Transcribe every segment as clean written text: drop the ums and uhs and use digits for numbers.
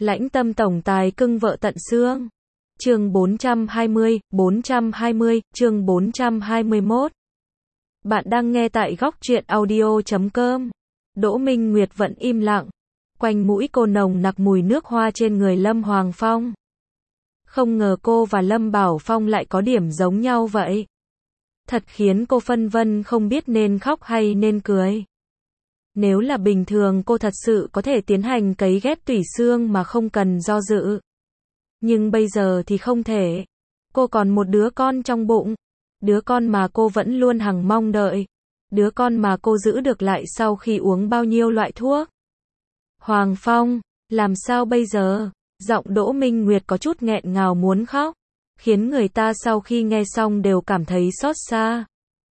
Lãnh tâm tổng tài cưng vợ tận xương. Chương 420, chương 421. Bạn đang nghe tại góc truyện audio.com. Đỗ Minh Nguyệt vẫn im lặng. Quanh mũi cô nồng nặc mùi nước hoa trên người Lâm Hoàng Phong. Không ngờ cô và Lâm Bảo Phong lại có điểm giống nhau vậy. Thật khiến cô phân vân không biết nên khóc hay nên cười. Nếu là bình thường cô thật sự có thể tiến hành cấy ghép tủy xương mà không cần do dự. Nhưng bây giờ thì không thể. Cô còn một đứa con trong bụng. Đứa con mà cô vẫn luôn hằng mong đợi. Đứa con mà cô giữ được lại sau khi uống bao nhiêu loại thuốc. Hoàng Phong, làm sao bây giờ? Giọng Đỗ Minh Nguyệt có chút nghẹn ngào muốn khóc. Khiến người ta sau khi nghe xong đều cảm thấy xót xa.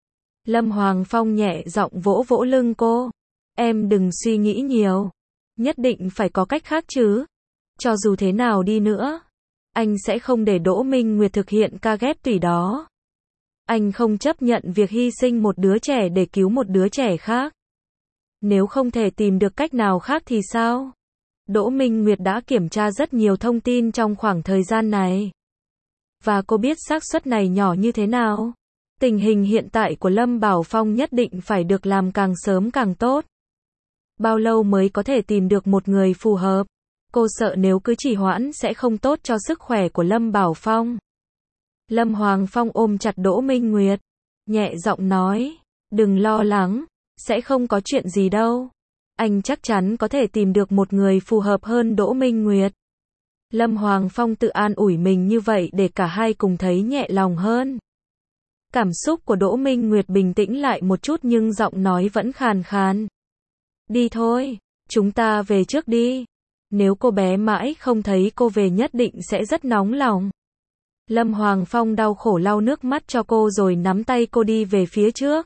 Lâm Hoàng Phong nhẹ giọng vỗ vỗ lưng cô. Em đừng suy nghĩ nhiều. Nhất định phải có cách khác chứ. Cho dù thế nào đi nữa, anh sẽ không để Đỗ Minh Nguyệt thực hiện ca ghép tủy đó. Anh không chấp nhận việc hy sinh một đứa trẻ để cứu một đứa trẻ khác. Nếu không thể tìm được cách nào khác thì sao? Đỗ Minh Nguyệt đã kiểm tra rất nhiều thông tin trong khoảng thời gian này. Và cô biết xác suất này nhỏ như thế nào. Tình hình hiện tại của Lâm Bảo Phong nhất định phải được làm càng sớm càng tốt. Bao lâu mới có thể tìm được một người phù hợp? Cô sợ nếu cứ trì hoãn sẽ không tốt cho sức khỏe của Lâm Bảo Phong. Lâm Hoàng Phong ôm chặt Đỗ Minh Nguyệt, nhẹ giọng nói, đừng lo lắng, sẽ không có chuyện gì đâu. Anh chắc chắn có thể tìm được một người phù hợp hơn Đỗ Minh Nguyệt. Lâm Hoàng Phong tự an ủi mình như vậy để cả hai cùng thấy nhẹ lòng hơn. Cảm xúc của Đỗ Minh Nguyệt bình tĩnh lại một chút nhưng giọng nói vẫn khàn khàn. Đi thôi, chúng ta về trước đi. Nếu cô bé mãi không thấy cô về nhất định sẽ rất nóng lòng. Lâm Hoàng Phong đau khổ lau nước mắt cho cô rồi nắm tay cô đi về phía trước.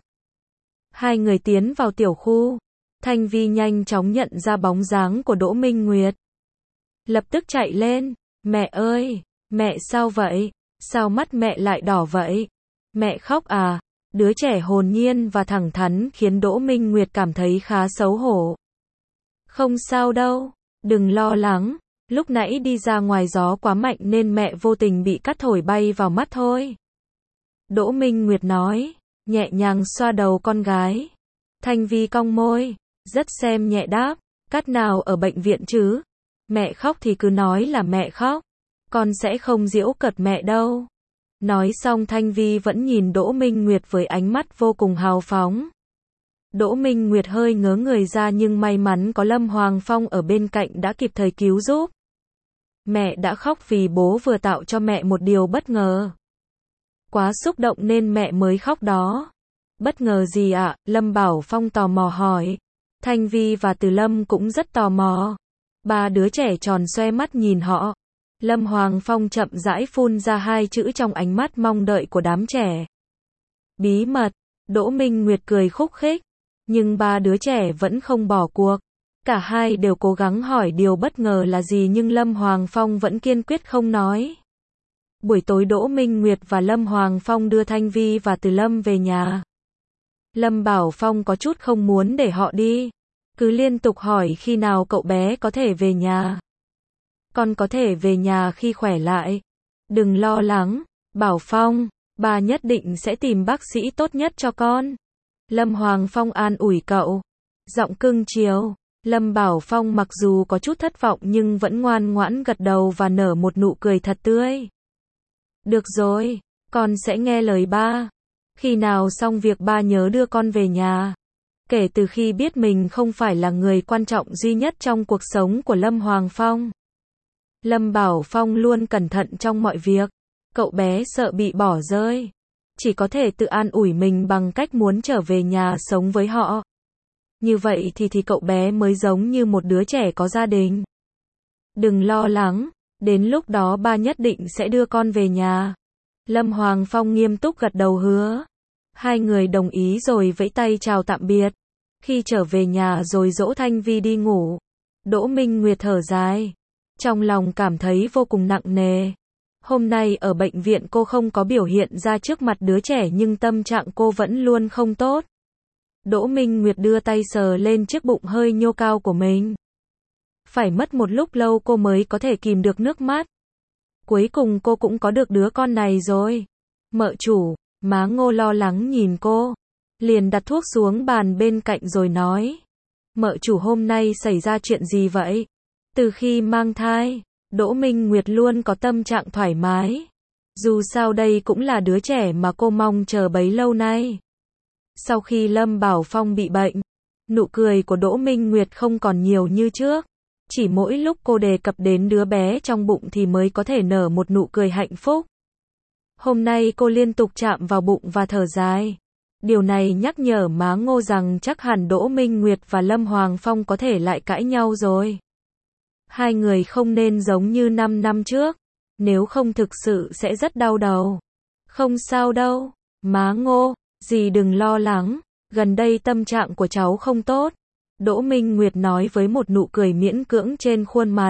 Hai người tiến vào tiểu khu. Thanh Vi nhanh chóng nhận ra bóng dáng của Đỗ Minh Nguyệt. Lập tức chạy lên. Mẹ ơi, mẹ sao vậy? Sao mắt mẹ lại đỏ vậy? Mẹ khóc à? Đứa trẻ hồn nhiên và thẳng thắn khiến Đỗ Minh Nguyệt cảm thấy khá xấu hổ. Không sao đâu, đừng lo lắng. Lúc nãy đi ra ngoài gió quá mạnh nên mẹ vô tình bị cát thổi bay vào mắt thôi. Đỗ Minh Nguyệt nói, nhẹ nhàng xoa đầu con gái. Thanh Vi cong môi, rất xem nhẹ đáp, cát nào ở bệnh viện chứ? Mẹ khóc thì cứ nói là mẹ khóc. Con sẽ không giễu cợt mẹ đâu. Nói xong Thanh Vi vẫn nhìn Đỗ Minh Nguyệt với ánh mắt vô cùng hào phóng. Đỗ Minh Nguyệt hơi ngớ người ra nhưng may mắn có Lâm Hoàng Phong ở bên cạnh đã kịp thời cứu giúp. Mẹ đã khóc vì bố vừa tạo cho mẹ một điều bất ngờ. Quá xúc động nên mẹ mới khóc đó. Bất ngờ gì ạ? Lâm Bảo Phong tò mò hỏi. Thanh Vi và Từ Lâm cũng rất tò mò. Ba đứa trẻ tròn xoe mắt nhìn họ. Lâm Hoàng Phong chậm rãi phun ra hai chữ trong ánh mắt mong đợi của đám trẻ. Bí mật. Đỗ Minh Nguyệt cười khúc khích. Nhưng ba đứa trẻ vẫn không bỏ cuộc. Cả hai đều cố gắng hỏi điều bất ngờ là gì nhưng Lâm Hoàng Phong vẫn kiên quyết không nói. Buổi tối Đỗ Minh Nguyệt và Lâm Hoàng Phong đưa Thanh Vi và Từ Lâm về nhà. Lâm Bảo Phong có chút không muốn để họ đi. Cứ liên tục hỏi khi nào cậu bé có thể về nhà. Con có thể về nhà khi khỏe lại. Đừng lo lắng, Bảo Phong, bà nhất định sẽ tìm bác sĩ tốt nhất cho con. Lâm Hoàng Phong an ủi cậu. Giọng cưng chiều. Lâm Bảo Phong mặc dù có chút thất vọng nhưng vẫn ngoan ngoãn gật đầu và nở một nụ cười thật tươi. Được rồi, con sẽ nghe lời ba. Khi nào xong việc ba nhớ đưa con về nhà. Kể từ khi biết mình không phải là người quan trọng duy nhất trong cuộc sống của Lâm Hoàng Phong. Lâm Bảo Phong luôn cẩn thận trong mọi việc. Cậu bé sợ bị bỏ rơi. Chỉ có thể tự an ủi mình bằng cách muốn trở về nhà sống với họ. Như vậy thì cậu bé mới giống như một đứa trẻ có gia đình. Đừng lo lắng, đến lúc đó ba nhất định sẽ đưa con về nhà. Lâm Hoàng Phong nghiêm túc gật đầu hứa. Hai người đồng ý rồi vẫy tay chào tạm biệt. Khi trở về nhà rồi dỗ Thanh Vi đi ngủ. Đỗ Minh Nguyệt thở dài. Trong lòng cảm thấy vô cùng nặng nề. Hôm nay ở bệnh viện cô không có biểu hiện ra trước mặt đứa trẻ nhưng tâm trạng cô vẫn luôn không tốt. Đỗ Minh Nguyệt đưa tay sờ lên chiếc bụng hơi nhô cao của mình. Phải mất một lúc lâu cô mới có thể kìm được nước mắt. Cuối cùng cô cũng có được đứa con này rồi. Mợ chủ, má Ngô lo lắng nhìn cô. Liền đặt thuốc xuống bàn bên cạnh rồi nói. Mợ chủ hôm nay xảy ra chuyện gì vậy? Từ khi mang thai, Đỗ Minh Nguyệt luôn có tâm trạng thoải mái. Dù sao đây cũng là đứa trẻ mà cô mong chờ bấy lâu nay. Sau khi Lâm Bảo Phong bị bệnh, nụ cười của Đỗ Minh Nguyệt không còn nhiều như trước. Chỉ mỗi lúc cô đề cập đến đứa bé trong bụng thì mới có thể nở một nụ cười hạnh phúc. Hôm nay cô liên tục chạm vào bụng và thở dài. Điều này nhắc nhở má Ngô rằng chắc hẳn Đỗ Minh Nguyệt và Lâm Hoàng Phong có thể lại cãi nhau rồi. Hai người không nên giống như 5 năm trước, nếu không thực sự sẽ rất đau đầu. Không sao đâu, má Ngô, dì đừng lo lắng, gần đây tâm trạng của cháu không tốt. Đỗ Minh Nguyệt nói với một nụ cười miễn cưỡng trên khuôn mặt.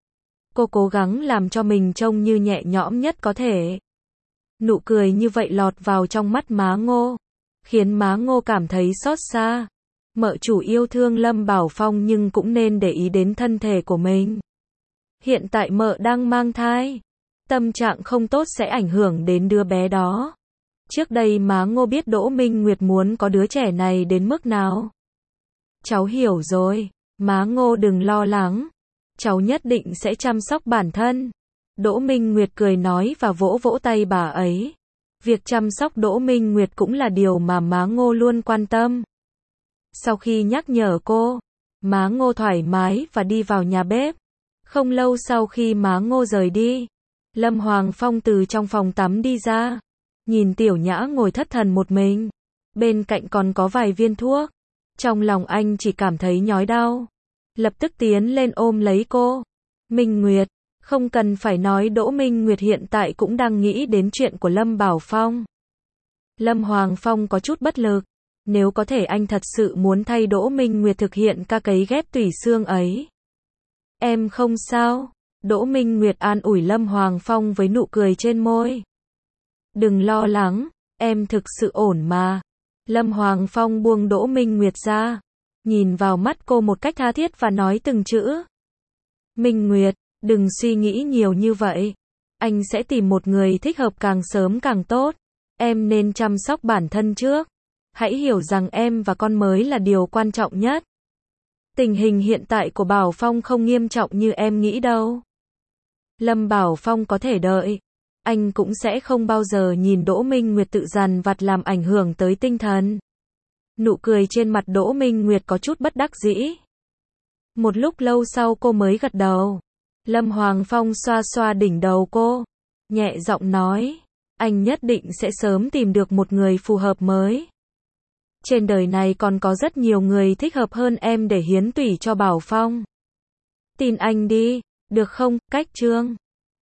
Cô cố gắng làm cho mình trông như nhẹ nhõm nhất có thể. Nụ cười như vậy lọt vào trong mắt má Ngô, khiến má Ngô cảm thấy xót xa. Mợ chủ yêu thương Lâm Bảo Phong nhưng cũng nên để ý đến thân thể của mình. Hiện tại mợ đang mang thai, tâm trạng không tốt sẽ ảnh hưởng đến đứa bé đó. Trước đây má Ngô biết Đỗ Minh Nguyệt muốn có đứa trẻ này đến mức nào. Cháu hiểu rồi, má Ngô đừng lo lắng, cháu nhất định sẽ chăm sóc bản thân. Đỗ Minh Nguyệt cười nói và vỗ vỗ tay bà ấy. Việc chăm sóc Đỗ Minh Nguyệt cũng là điều mà má Ngô luôn quan tâm. Sau khi nhắc nhở cô, má Ngô thoải mái và đi vào nhà bếp. Không lâu sau khi má Ngô rời đi, Lâm Hoàng Phong từ trong phòng tắm đi ra. Nhìn Tiểu Nhã ngồi thất thần một mình, bên cạnh còn có vài viên thuốc. Trong lòng anh chỉ cảm thấy nhói đau. Lập tức tiến lên ôm lấy cô. Minh Nguyệt, không cần phải nói Đỗ Minh Nguyệt hiện tại cũng đang nghĩ đến chuyện của Lâm Bảo Phong. Lâm Hoàng Phong có chút bất lực. Nếu có thể anh thật sự muốn thay Đỗ Minh Nguyệt thực hiện ca cấy ghép tủy xương ấy. Em không sao. Đỗ Minh Nguyệt an ủi Lâm Hoàng Phong với nụ cười trên môi. Đừng lo lắng, em thực sự ổn mà. Lâm Hoàng Phong buông Đỗ Minh Nguyệt ra, nhìn vào mắt cô một cách tha thiết và nói từng chữ. Minh Nguyệt, đừng suy nghĩ nhiều như vậy. Anh sẽ tìm một người thích hợp càng sớm càng tốt. Em nên chăm sóc bản thân trước. Hãy hiểu rằng em và con mới là điều quan trọng nhất. Tình hình hiện tại của Bảo Phong không nghiêm trọng như em nghĩ đâu. Lâm Bảo Phong có thể đợi. Anh cũng sẽ không bao giờ nhìn Đỗ Minh Nguyệt tự dằn vặt làm ảnh hưởng tới tinh thần. Nụ cười trên mặt Đỗ Minh Nguyệt có chút bất đắc dĩ. Một lúc lâu sau cô mới gật đầu. Lâm Hoàng Phong xoa xoa đỉnh đầu cô, nhẹ giọng nói, anh nhất định sẽ sớm tìm được một người phù hợp mới. Trên đời này còn có rất nhiều người thích hợp hơn em để hiến tủy cho Bảo Phong. Tin anh đi, được không? Cách chương